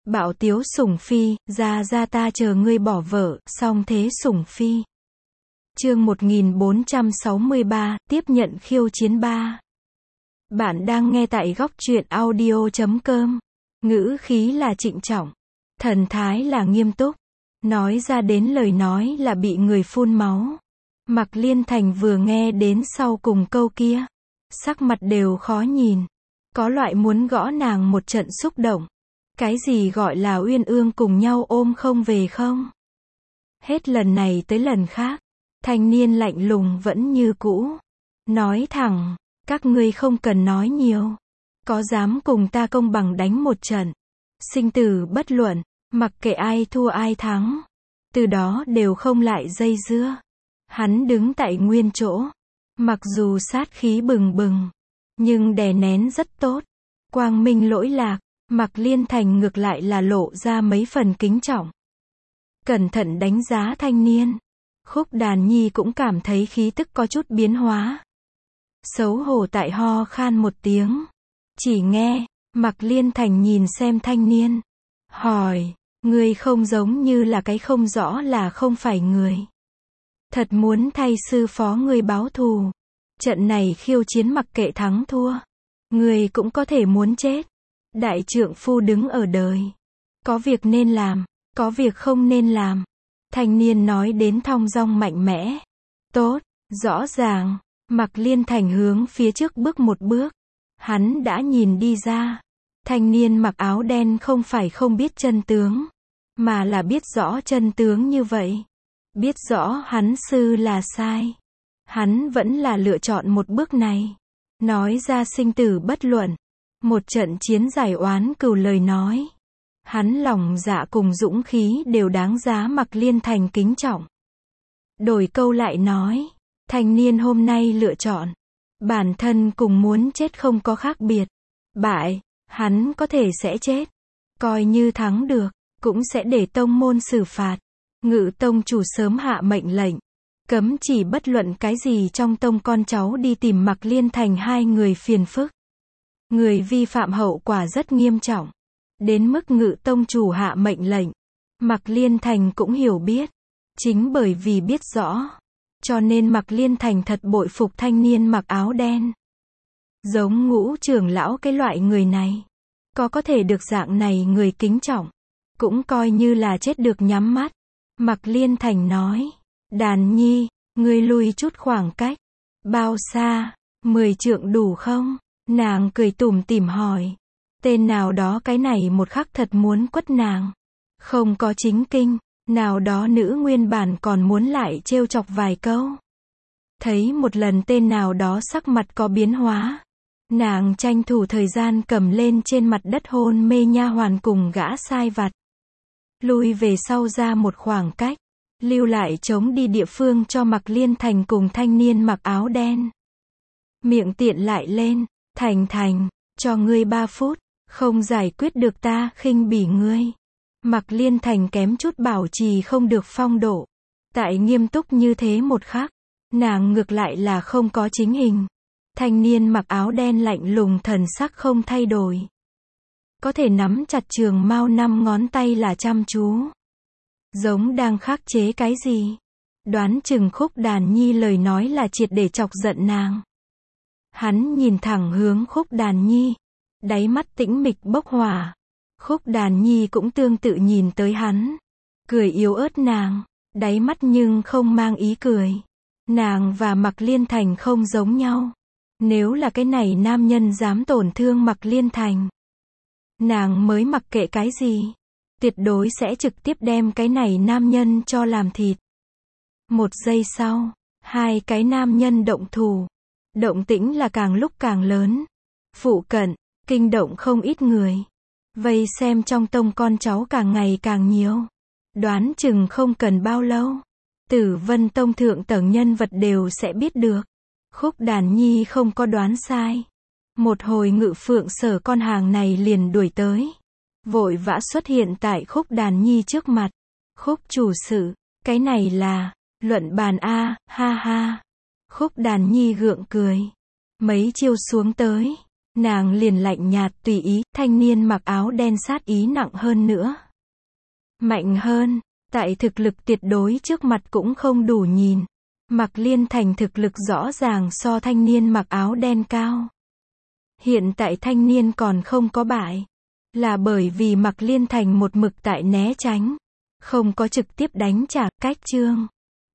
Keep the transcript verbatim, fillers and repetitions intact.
Bạo tiếu sủng phi, ra ra ta chờ ngươi bỏ vợ, song thế sủng phi. Chương một nghìn bốn trăm sáu mươi ba, tiếp nhận khiêu chiến ba. Bạn đang nghe tại góc truyện audio chấm com. Ngữ khí là trịnh trọng, thần thái là nghiêm túc, nói ra đến lời nói là bị người phun máu. Mạc Liên Thành vừa nghe đến sau cùng câu kia, sắc mặt đều khó nhìn, có loại muốn gõ nàng một trận xúc động. Cái gì gọi là uyên ương cùng nhau ôm không về không? Hết lần này tới lần khác, thanh niên lạnh lùng vẫn như cũ. Nói thẳng, các ngươi không cần nói nhiều. Có dám cùng ta công bằng đánh một trận? Sinh tử bất luận, mặc kệ ai thua ai thắng. Từ đó đều không lại dây dưa. Hắn đứng tại nguyên chỗ. Mặc dù sát khí bừng bừng, nhưng đè nén rất tốt. Quang minh lỗi lạc. Mạc Liên Thành ngược lại là lộ ra mấy phần kính trọng. Cẩn thận đánh giá thanh niên. Khúc Đàn Nhi cũng cảm thấy khí tức có chút biến hóa. Xấu hổ tại ho khan một tiếng. Chỉ nghe, Mạc Liên Thành nhìn xem thanh niên. Hỏi, ngươi không giống như là cái không rõ là không phải người. Thật muốn thay sư phó ngươi báo thù. Trận này khiêu chiến mặc kệ thắng thua. Ngươi cũng có thể muốn chết. Đại trượng phu đứng ở đời. Có việc nên làm, có việc không nên làm. Thanh niên nói đến thong dong mạnh mẽ. Tốt, rõ ràng. Mạc Liên Thành hướng phía trước bước một bước. Hắn đã nhìn đi ra. Thanh niên mặc áo đen không phải không biết chân tướng, mà là biết rõ chân tướng như vậy. Biết rõ hắn sư là sai. Hắn vẫn là lựa chọn một bước này. Nói ra sinh tử bất luận. Một trận chiến giải oán cừu lời nói. Hắn lòng dạ cùng dũng khí đều đáng giá Mạc Liên Thành kính trọng. Đổi câu lại nói, thanh niên hôm nay lựa chọn. Bản thân cùng muốn chết không có khác biệt. Bại, hắn có thể sẽ chết. Coi như thắng được, cũng sẽ để tông môn xử phạt. Ngự tông chủ sớm hạ mệnh lệnh. Cấm chỉ bất luận cái gì trong tông con cháu đi tìm Mạc Liên Thành hai người phiền phức. Người vi phạm hậu quả rất nghiêm trọng. Đến mức ngự tông chủ hạ mệnh lệnh. Mạc Liên Thành cũng hiểu biết. Chính bởi vì biết rõ. Cho nên Mạc Liên Thành thật bội phục thanh niên mặc áo đen. Giống Ngũ trưởng lão cái loại người này. Có có thể được dạng này người kính trọng. Cũng coi như là chết được nhắm mắt. Mạc Liên Thành nói. Đàn Nhi, ngươi lui chút khoảng cách. Bao xa? Mười trượng đủ không? Nàng cười tủm tỉm hỏi. Tên nào đó cái này một khắc thật muốn quất nàng. Không có chính kinh, nào đó nữ nguyên bản còn muốn lại trêu chọc vài câu. Thấy một lần tên nào đó sắc mặt có biến hóa. Nàng tranh thủ thời gian cầm lên trên mặt đất hôn mê nha hoàn cùng gã sai vặt. Lui về sau ra một khoảng cách. Lưu lại trống đi địa phương cho Mạc Liên Thành cùng thanh niên mặc áo đen. Miệng tiện lại lên. Thành Thành, cho ngươi ba phút, không giải quyết được ta khinh bỉ ngươi. Mạc Liên Thành kém chút bảo trì không được phong độ. Tại nghiêm túc như thế một khắc, nàng ngược lại là không có chính hình. Thanh niên mặc áo đen lạnh lùng thần sắc không thay đổi. Có thể nắm chặt trường mao năm ngón tay là chăm chú. Giống đang khắc chế cái gì? Đoán chừng Khúc Đàn Nhi lời nói là triệt để chọc giận nàng. Hắn nhìn thẳng hướng Khúc Đàn Nhi. Đáy mắt tĩnh mịch bốc hỏa. Khúc Đàn Nhi cũng tương tự nhìn tới hắn. Cười yếu ớt nàng. Đáy mắt nhưng không mang ý cười. Nàng và Mạc Liên Thành không giống nhau. Nếu là cái này nam nhân dám tổn thương Mạc Liên Thành, nàng mới mặc kệ cái gì. Tuyệt đối sẽ trực tiếp đem cái này nam nhân cho làm thịt. Một giây sau, hai cái nam nhân động thủ. Động tĩnh là càng lúc càng lớn. Phụ cận, kinh động không ít người. Vây xem trong tông con cháu càng ngày càng nhiều. Đoán chừng không cần bao lâu. Tử Vân Tông thượng tầng nhân vật đều sẽ biết được. Khúc Đàn Nhi không có đoán sai. Một hồi Ngự Phượng Sở con hàng này liền đuổi tới. Vội vã xuất hiện tại Khúc Đàn Nhi trước mặt. Khúc chủ sự, cái này là luận bàn a, ha ha. Khúc Đàn Nhi gượng cười. Mấy chiêu xuống tới, Nàng liền lạnh nhạt tùy ý, thanh niên mặc áo đen sát ý nặng hơn nữa. Mạnh hơn, tại thực lực tuyệt đối trước mặt cũng không đủ nhìn. Mạc Liên Thành thực lực rõ ràng so thanh niên mặc áo đen cao. Hiện tại thanh niên còn không có bại. Là bởi vì Mạc Liên Thành một mực tại né tránh. Không có trực tiếp đánh trả, cách chương.